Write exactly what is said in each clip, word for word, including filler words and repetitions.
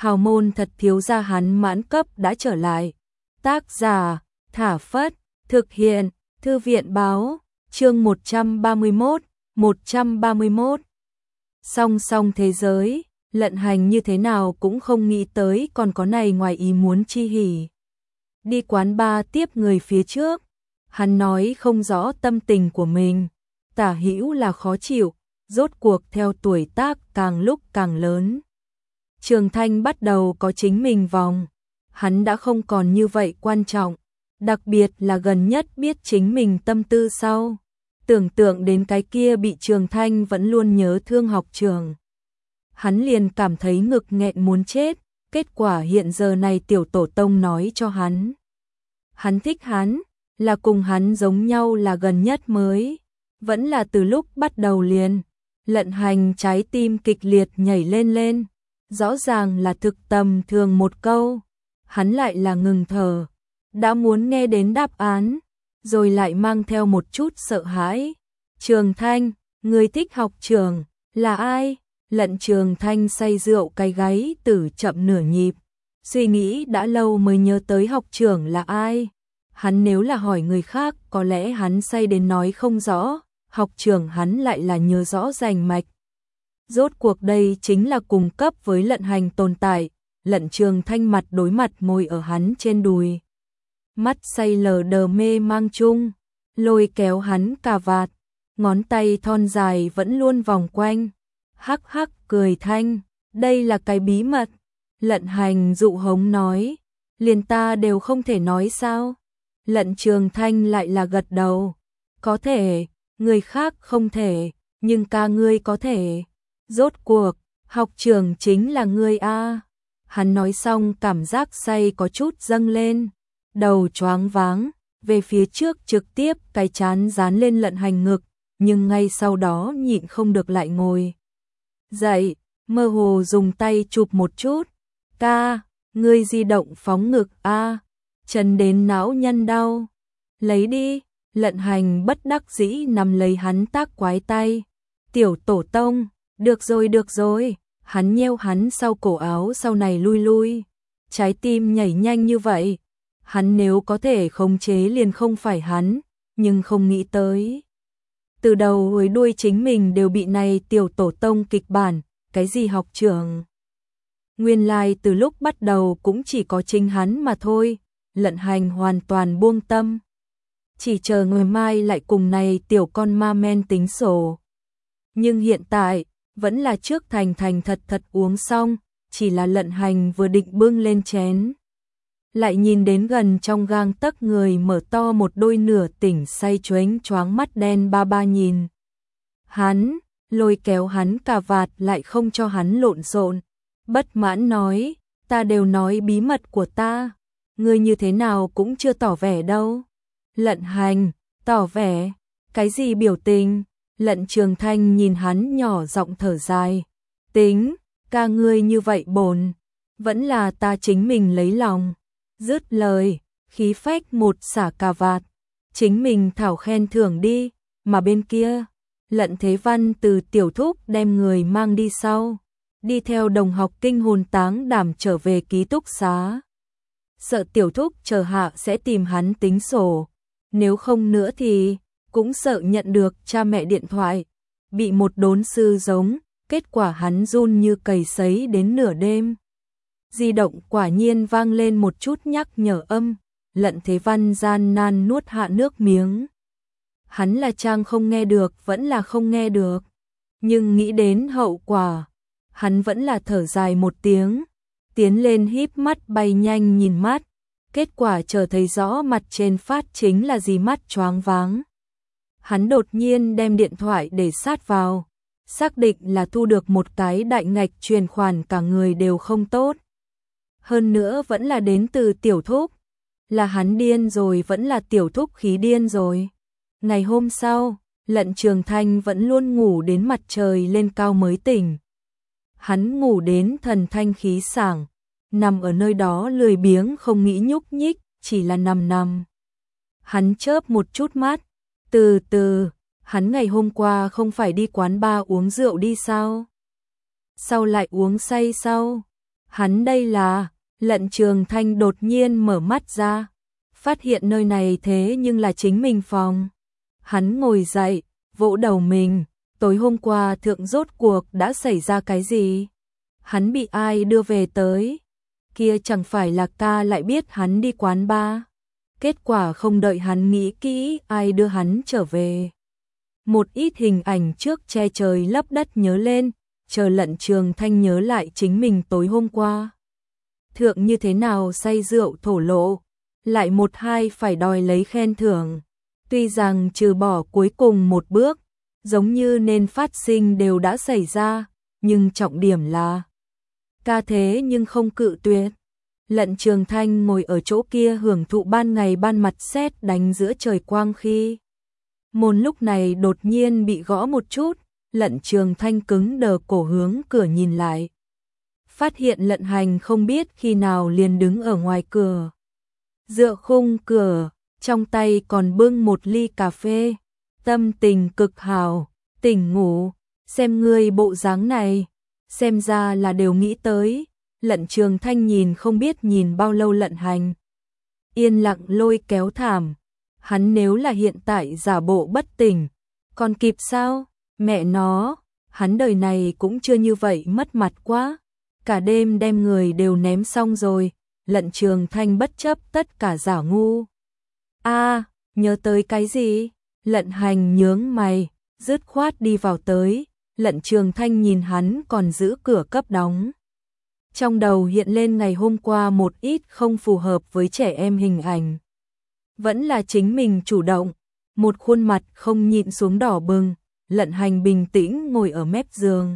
hào môn thật thiếu gia hắn mãn cấp đã trở lại. Tác giả, Thả Phất, thực hiện, Thư viện báo, chương một trăm ba mươi mốt, một trăm ba mươi mốt. Song song thế giới, Lận Hành như thế nào cũng không nghĩ tới còn có này ngoài ý muốn chi hỉ. Đi quán bar tiếp người phía trước, hắn nói không rõ tâm tình của mình, tả hữu là khó chịu, rốt cuộc theo tuổi tác càng lúc càng lớn. Trường Thanh bắt đầu có chính mình vòng, hắn đã không còn như vậy quan trọng, đặc biệt là gần nhất biết chính mình tâm tư sau. Tưởng tượng đến cái kia bị Trường Thanh vẫn luôn nhớ thương học trường. Hắn liền cảm thấy ngực nghẹn muốn chết, kết quả hiện giờ này tiểu tổ tông nói cho hắn. Hắn thích hắn, là cùng hắn giống nhau là gần nhất mới, vẫn là từ lúc bắt đầu liền. Lận Hành trái tim kịch liệt nhảy lên lên, rõ ràng là thực tầm thường một câu, hắn lại là ngừng thở, đã muốn nghe đến đáp án, rồi lại mang theo một chút sợ hãi. Trường Thanh, người thích học trường, là ai? Lận Trường Thanh say rượu cái gáy tử chậm nửa nhịp, suy nghĩ đã lâu mới nhớ tới học trưởng là ai. Hắn nếu là hỏi người khác có lẽ hắn say đến nói không rõ, học trưởng hắn lại là nhớ rõ rành mạch. Rốt cuộc đây chính là cùng cấp với Lận Hành tồn tại. Lận Trường Thanh mặt đối mặt ngồi ở hắn trên đùi, mắt say lờ đờ mê mang chung, lôi kéo hắn cà vạt, ngón tay thon dài vẫn luôn vòng quanh, hắc hắc cười thanh, đây là cái bí mật. Lận Hành dụ hống nói, liền ta đều không thể nói sao? Lận Trường Thanh lại là gật đầu, có thể, người khác không thể, nhưng ca ngươi có thể. Rốt cuộc, học trường chính là ngươi a. Hắn nói xong cảm giác say có chút dâng lên, đầu choáng váng, về phía trước trực tiếp cái chán dán lên Lận Hành ngực, nhưng ngay sau đó nhịn không được lại ngồi dậy, mơ hồ dùng tay chụp một chút. Ca, ngươi di động phóng ngực a, chân đến não nhân đau. Lấy đi. Lận Hành bất đắc dĩ nằm lấy hắn tác quái tay. Tiểu tổ tông, được rồi được rồi. Hắn nheo hắn sau cổ áo sau này lui lui, trái tim nhảy nhanh như vậy. Hắn nếu có thể khống chế liền không phải hắn, nhưng không nghĩ tới. Từ đầu cuối đuôi chính mình đều bị này tiểu tổ tông kịch bản, cái gì học trưởng. Nguyên lai like từ lúc bắt đầu cũng chỉ có chính hắn mà thôi. Lận Hành hoàn toàn buông tâm, chỉ chờ ngày mai lại cùng này tiểu con ma men tính sổ. Nhưng hiện tại, vẫn là trước thành thành thật thật uống xong, chỉ là Lận Hành vừa định bưng lên chén. Lại nhìn đến gần trong gang tấc người mở to một đôi nửa tỉnh say choáng choáng mắt đen ba ba nhìn. Hắn, lôi kéo hắn cà vạt lại không cho hắn lộn xộn, bất mãn nói, ta đều nói bí mật của ta, ngươi như thế nào cũng chưa tỏ vẻ đâu. Lận Hành, tỏ vẻ, cái gì biểu tình? Lận Trường Thanh nhìn hắn nhỏ giọng thở dài, tính, ca ngươi như vậy bổn, vẫn là ta chính mình lấy lòng. Dứt lời, khí phách một xả cà vạt, chính mình thảo khen thưởng đi, mà bên kia, Lận Thế Văn từ tiểu thúc đem người mang đi sau, đi theo đồng học kinh hồn táng đảm trở về ký túc xá. Sợ tiểu thúc chờ hạ sẽ tìm hắn tính sổ, nếu không nữa thì cũng sợ nhận được cha mẹ điện thoại, bị một đốn sư giống, kết quả hắn run như cầy sấy đến nửa đêm. Di động quả nhiên vang lên một chút nhắc nhở âm, Lận Thế Văn gian nan nuốt hạ nước miếng. Hắn là trang không nghe được vẫn là không nghe được, nhưng nghĩ đến hậu quả, hắn vẫn là thở dài một tiếng, tiến lên híp mắt bay nhanh nhìn mắt, kết quả chờ thấy rõ mặt trên phát chính là gì mắt choáng váng. Hắn đột nhiên đem điện thoại để sát vào, xác định là thu được một cái đại ngạch truyền khoản cả người đều không tốt. Hơn nữa vẫn là đến từ tiểu thúc, là hắn điên rồi vẫn là tiểu thúc khí điên rồi. Ngày hôm sau, Lận Trường Thanh vẫn luôn ngủ đến mặt trời lên cao mới tỉnh. Hắn ngủ đến thần thanh khí sảng, nằm ở nơi đó lười biếng không nghĩ nhúc nhích, chỉ là nằm nằm. Hắn chớp một chút mắt, từ từ, hắn ngày hôm qua không phải đi quán bar uống rượu đi sao? Sao lại uống say sao? Hắn đây là, Lận Trường Thanh đột nhiên mở mắt ra, phát hiện nơi này thế nhưng là chính mình phòng. Hắn ngồi dậy, vỗ đầu mình, tối hôm qua thượng rốt cuộc đã xảy ra cái gì? Hắn bị ai đưa về tới? Kia chẳng phải là ca lại biết hắn đi quán bar. Kết quả không đợi hắn nghĩ kỹ ai đưa hắn trở về. Một ít hình ảnh trước che trời lấp đất nhớ lên, chờ Lận Trường Thanh nhớ lại chính mình tối hôm qua. Thượng như thế nào say rượu thổ lộ, lại một hai phải đòi lấy khen thưởng. Tuy rằng trừ bỏ cuối cùng một bước, giống như nên phát sinh đều đã xảy ra, nhưng trọng điểm là ca thế nhưng không cự tuyệt. Lận Trường Thanh ngồi ở chỗ kia hưởng thụ ban ngày ban mặt sét đánh giữa trời quang khi môn lúc này đột nhiên bị gõ một chút, Lận Trường Thanh cứng đờ cổ hướng cửa nhìn lại. Phát hiện Lận Hành không biết khi nào liền đứng ở ngoài cửa. Dựa khung cửa, trong tay còn bưng một ly cà phê, tâm tình cực hào, tỉnh ngủ, xem ngươi bộ dáng này, xem ra là đều nghĩ tới. Lận Trường Thanh nhìn không biết nhìn bao lâu Lận Hành. Yên lặng lôi kéo thảm, hắn nếu là hiện tại giả bộ bất tỉnh, còn kịp sao? Mẹ nó, hắn đời này cũng chưa như vậy mất mặt quá. Cả đêm đem người đều ném xong rồi, Lận Trường Thanh bất chấp tất cả giả ngu. A, à, nhớ tới cái gì? Lận Hành nhướng mày, dứt khoát đi vào tới, Lận Trường Thanh nhìn hắn còn giữ cửa cấp đóng. Trong đầu hiện lên ngày hôm qua một ít không phù hợp với trẻ em hình ảnh. Vẫn là chính mình chủ động, một khuôn mặt không nhịn xuống đỏ bừng, Lận Hành bình tĩnh ngồi ở mép giường.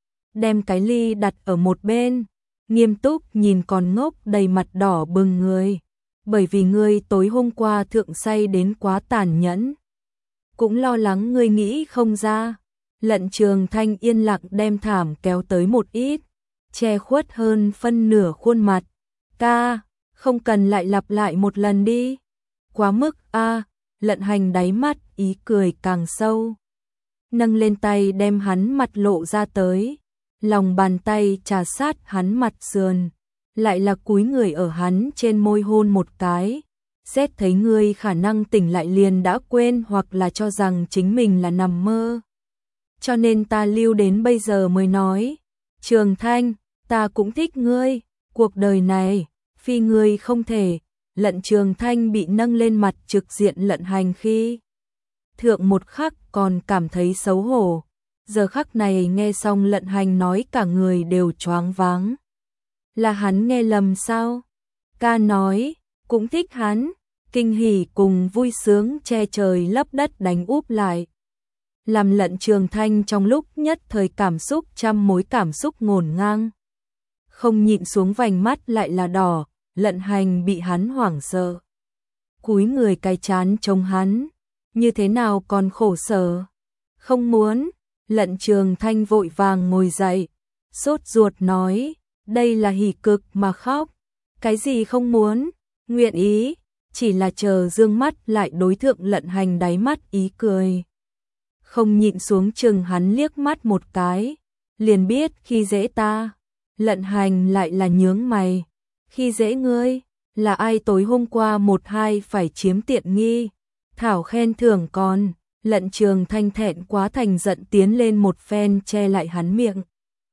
Đem cái ly đặt ở một bên, nghiêm túc nhìn còn ngốc đầy mặt đỏ bừng người. Bởi vì ngươi tối hôm qua thượng say đến quá tàn nhẫn. Cũng lo lắng ngươi nghĩ không ra. Lận Trường Thanh yên lặng đem thảm kéo tới một ít, che khuất hơn phân nửa khuôn mặt. Ca, không cần lại lặp lại một lần đi. Quá mức a. À, Lận Hành đáy mắt ý cười càng sâu. Nâng lên tay đem hắn mặt lộ ra tới, lòng bàn tay trà sát hắn mặt sườn, lại là cúi người ở hắn trên môi hôn một cái. Xét thấy ngươi khả năng tỉnh lại liền đã quên hoặc là cho rằng chính mình là nằm mơ. Cho nên ta lưu đến bây giờ mới nói, Trường Thanh, ta cũng thích ngươi, cuộc đời này, phi ngươi không thể. Lận Trường Thanh bị nâng lên mặt trực diện Lận Hành khi thượng một khắc còn cảm thấy xấu hổ, giờ khắc này nghe xong Lận Hành nói cả người đều choáng váng. Là hắn nghe lầm sao? Ca nói, cũng thích hắn, kinh hỉ cùng vui sướng che trời lấp đất đánh úp lại. Làm Lận Trường Thanh trong lúc nhất thời cảm xúc trăm mối cảm xúc ngổn ngang. Không nhịn xuống vành mắt lại là đỏ, Lận Hành bị hắn hoảng sợ. Cúi người cái chán trông hắn, như thế nào còn khổ sở. Không muốn, Lận Trường Thanh vội vàng ngồi dậy, sốt ruột nói, đây là hỉ cực mà khóc. Cái gì không muốn, nguyện ý, chỉ là chờ dương mắt lại đối thượng Lận Hành đáy mắt ý cười. Không nhịn xuống chừng hắn liếc mắt một cái, liền biết khi dễ ta. Lận Hành lại là nhướng mày, khi dễ ngươi, là ai tối hôm qua một hai phải chiếm tiện nghi, thảo khen thưởng còn. Lận Trường Thanh thẹn quá thành giận tiến lên một phen che lại hắn miệng.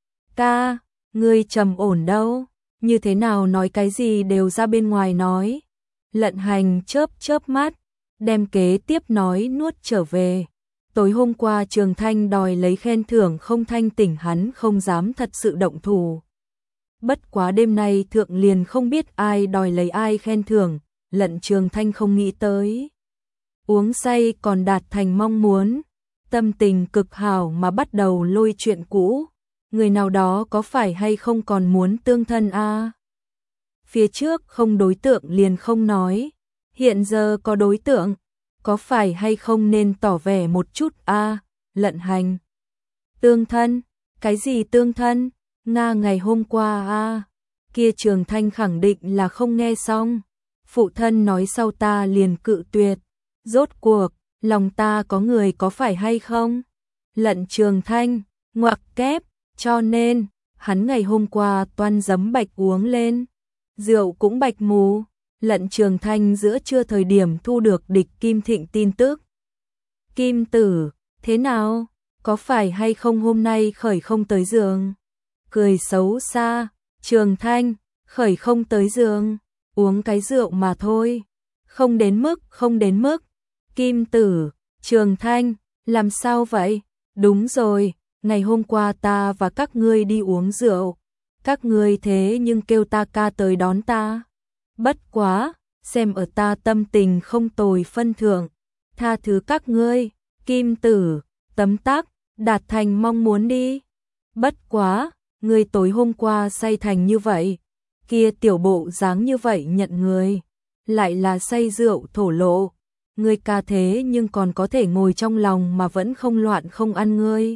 Ca, ngươi trầm ổn đâu, như thế nào nói cái gì đều ra bên ngoài nói. Lận Hành chớp chớp mắt, đem kế tiếp nói nuốt trở về. Tối hôm qua Trường Thanh đòi lấy khen thưởng không thanh tỉnh hắn không dám thật sự động thủ. Bất quá đêm nay thượng liền không biết ai đòi lấy ai khen thưởng, Lận Trường Thanh không nghĩ tới. Uống say còn đạt thành mong muốn, tâm tình cực hảo mà bắt đầu lôi chuyện cũ. Người nào đó có phải hay không còn muốn tương thân a? À? Phía trước không đối tượng liền không nói, hiện giờ có đối tượng, có phải hay không nên tỏ vẻ một chút a? À? Lận Hành. Tương thân? Cái gì tương thân? Nga ngày hôm qua a, à? Kia Trường Thanh khẳng định là không nghe xong. Phụ thân nói sau ta liền cự tuyệt. Rốt cuộc, lòng ta có người có phải hay không? Lận Trường Thanh, ngoặc kép, cho nên, hắn ngày hôm qua toan giấm bạch uống lên, rượu cũng bạch mù. Lận Trường Thanh giữa trưa thời điểm thu được Địch Kim Thịnh tin tức. Kim tử, thế nào? Có phải hay không hôm nay khởi không tới giường? Cười xấu xa, Trường Thanh, khởi không tới giường, uống cái rượu mà thôi. Không đến mức, không đến mức. Kim tử, Trường Thanh, làm sao vậy? Đúng rồi, ngày hôm qua ta và các ngươi đi uống rượu. Các ngươi thế nhưng kêu ta ca tới đón ta. Bất quá, xem ở ta tâm tình không tồi phân thượng. Tha thứ các ngươi, Kim tử, tấm tắc, đạt thành mong muốn đi. Bất quá, ngươi tối hôm qua say thành như vậy. Kia tiểu bộ dáng như vậy nhận người. Lại là say rượu thổ lộ. Ngươi ca thế nhưng còn có thể ngồi trong lòng mà vẫn không loạn không ăn ngươi.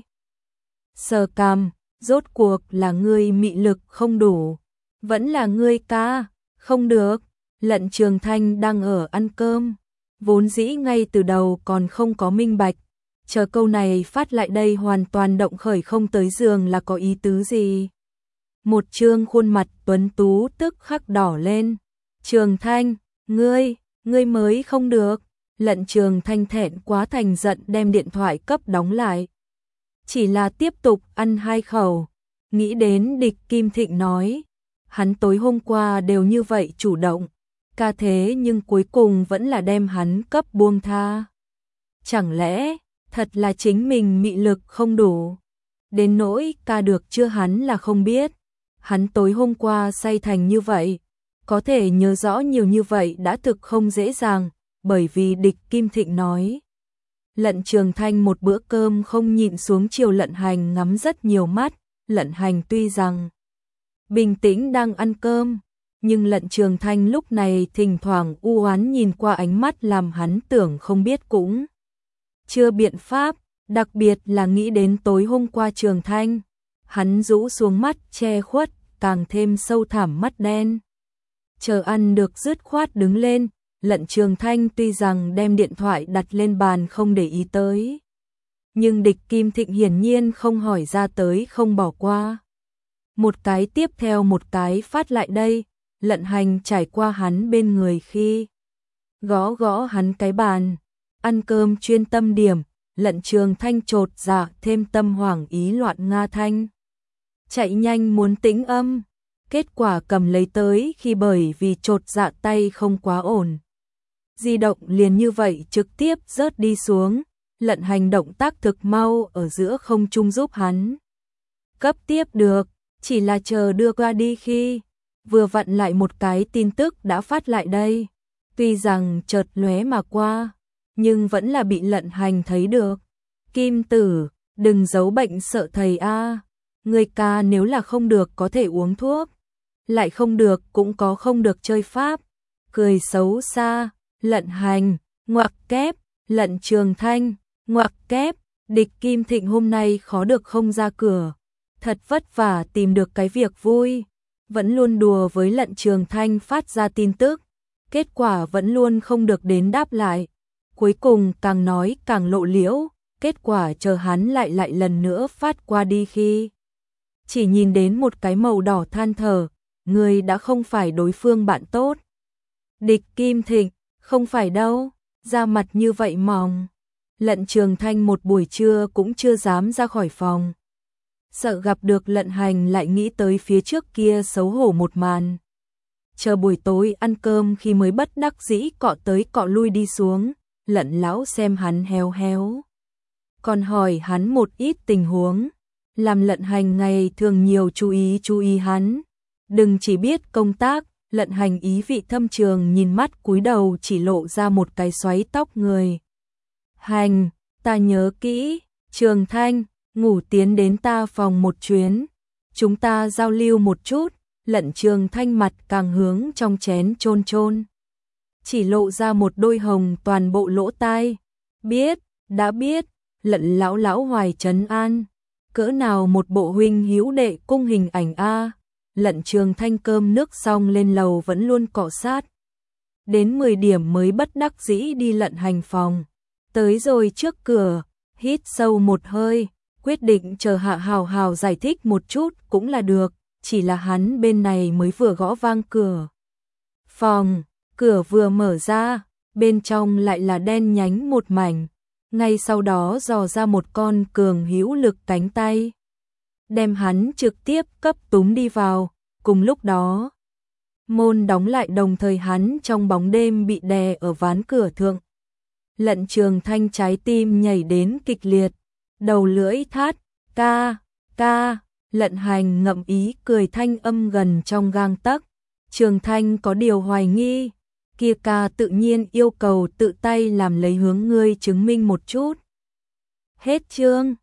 Sờ cằm, rốt cuộc là ngươi mị lực không đủ. Vẫn là ngươi ca, không được. Lận Trường Thanh đang ở ăn cơm. Vốn dĩ ngay từ đầu còn không có minh bạch. Chờ câu này phát lại đây hoàn toàn động khởi không tới giường là có ý tứ gì. Một trương khuôn mặt tuấn tú tức khắc đỏ lên. Trường Thanh, ngươi, ngươi mới không được. Lận Trường Thanh thẹn quá thành giận đem điện thoại cấp đóng lại. Chỉ là tiếp tục ăn hai khẩu. Nghĩ đến Địch Kim Thịnh nói. Hắn tối hôm qua đều như vậy chủ động. Ca thế nhưng cuối cùng vẫn là đem hắn cấp buông tha. Chẳng lẽ, thật là chính mình mị lực không đủ. Đến nỗi ca được chưa hắn là không biết. Hắn tối hôm qua say thành như vậy. Có thể nhớ rõ nhiều như vậy đã thực không dễ dàng. Bởi vì Địch Kim Thịnh nói. Lận Trường Thanh một bữa cơm không nhịn xuống chiều Lận Hành ngắm rất nhiều mắt. Lận Hành tuy rằng bình tĩnh đang ăn cơm. Nhưng Lận Trường Thanh lúc này thỉnh thoảng u oán nhìn qua ánh mắt làm hắn tưởng không biết cũng chưa biện pháp, đặc biệt là nghĩ đến tối hôm qua Trường Thanh. Hắn rũ xuống mắt che khuất, càng thêm sâu thẳm mắt đen. Chờ ăn được dứt khoát đứng lên, Lận Trường Thanh tuy rằng đem điện thoại đặt lên bàn không để ý tới. Nhưng Địch Kim Thịnh hiển nhiên không hỏi ra tới không bỏ qua. Một cái tiếp theo một cái phát lại đây. Lận Hành trải qua hắn bên người khi gõ gõ hắn cái bàn, ăn cơm chuyên tâm điểm, Lận Trường Thanh chột dạ thêm tâm hoảng ý loạn nga thanh. Chạy nhanh muốn tĩnh âm, kết quả cầm lấy tới khi bởi vì chột dạ tay không quá ổn. Di động liền như vậy trực tiếp rớt đi xuống, Lận Hành động tác thực mau ở giữa không trung giúp hắn. Cấp tiếp được, chỉ là chờ đưa qua đi khi vừa vặn lại một cái tin tức đã phát lại đây. Tuy rằng chợt lóe mà qua, nhưng vẫn là bị Lận Hành thấy được. Kim tử, đừng giấu bệnh sợ thầy a. Người ca nếu là không được có thể uống thuốc, lại không được cũng có không được chơi pháp. Cười xấu xa, Lận Hành, ngoặc kép, Lận Trường Thanh, ngoặc kép, Địch Kim Thịnh hôm nay khó được không ra cửa. Thật vất vả tìm được cái việc vui. Vẫn luôn đùa với Lận Trường Thanh phát ra tin tức, kết quả vẫn luôn không được đến đáp lại. Cuối cùng càng nói càng lộ liễu, kết quả chờ hắn lại lại lần nữa phát qua đi khi chỉ nhìn đến một cái màu đỏ than thở, người đã không phải đối phương bạn tốt. Địch Kim Thịnh, không phải đâu, da mặt như vậy mỏng. Lận Trường Thanh một buổi trưa cũng chưa dám ra khỏi phòng. Sợ gặp được Lận Hành lại nghĩ tới phía trước kia xấu hổ một màn. Chờ buổi tối ăn cơm khi mới bất đắc dĩ cọ tới cọ lui đi xuống, Lận lão xem hắn héo héo. Còn hỏi hắn một ít tình huống, làm Lận Hành ngày thường nhiều chú ý chú ý hắn. Đừng chỉ biết công tác, Lận Hành ý vị thâm trường nhìn mắt cúi đầu chỉ lộ ra một cái xoáy tóc người. Hành, ta nhớ kỹ, Trường Thanh, ngủ tiến đến ta phòng một chuyến. Chúng ta giao lưu một chút. Lận Trường Thanh mặt càng hướng trong chén chôn chôn. Chỉ lộ ra một đôi hồng toàn bộ lỗ tai. Biết, đã biết, Lận lão lão hoài trấn an. Cỡ nào một bộ huynh hữu đệ cung hình ảnh a. Lận Trường Thanh cơm nước xong lên lầu vẫn luôn cọ sát. Đến mười điểm mới bất đắc dĩ đi Lận Hành phòng. Tới rồi trước cửa, hít sâu một hơi, quyết định chờ Hạ Hào Hào giải thích một chút cũng là được, chỉ là hắn bên này mới vừa gõ vang cửa. Phòng, cửa vừa mở ra, bên trong lại là đen nhánh một mảnh, ngay sau đó dò ra một con cường hữu lực cánh tay, đem hắn trực tiếp cấp túm đi vào, cùng lúc đó môn đóng lại đồng thời hắn trong bóng đêm bị đè ở ván cửa thượng. Lận Trường Thanh trái tim nhảy đến kịch liệt, đầu lưỡi thát, ca, ca, Lận Hành ngậm ý cười thanh âm gần trong gang tấc. Trường Thanh có điều hoài nghi, kia ca tự nhiên yêu cầu tự tay làm lấy hướng ngươi chứng minh một chút. Hết chương.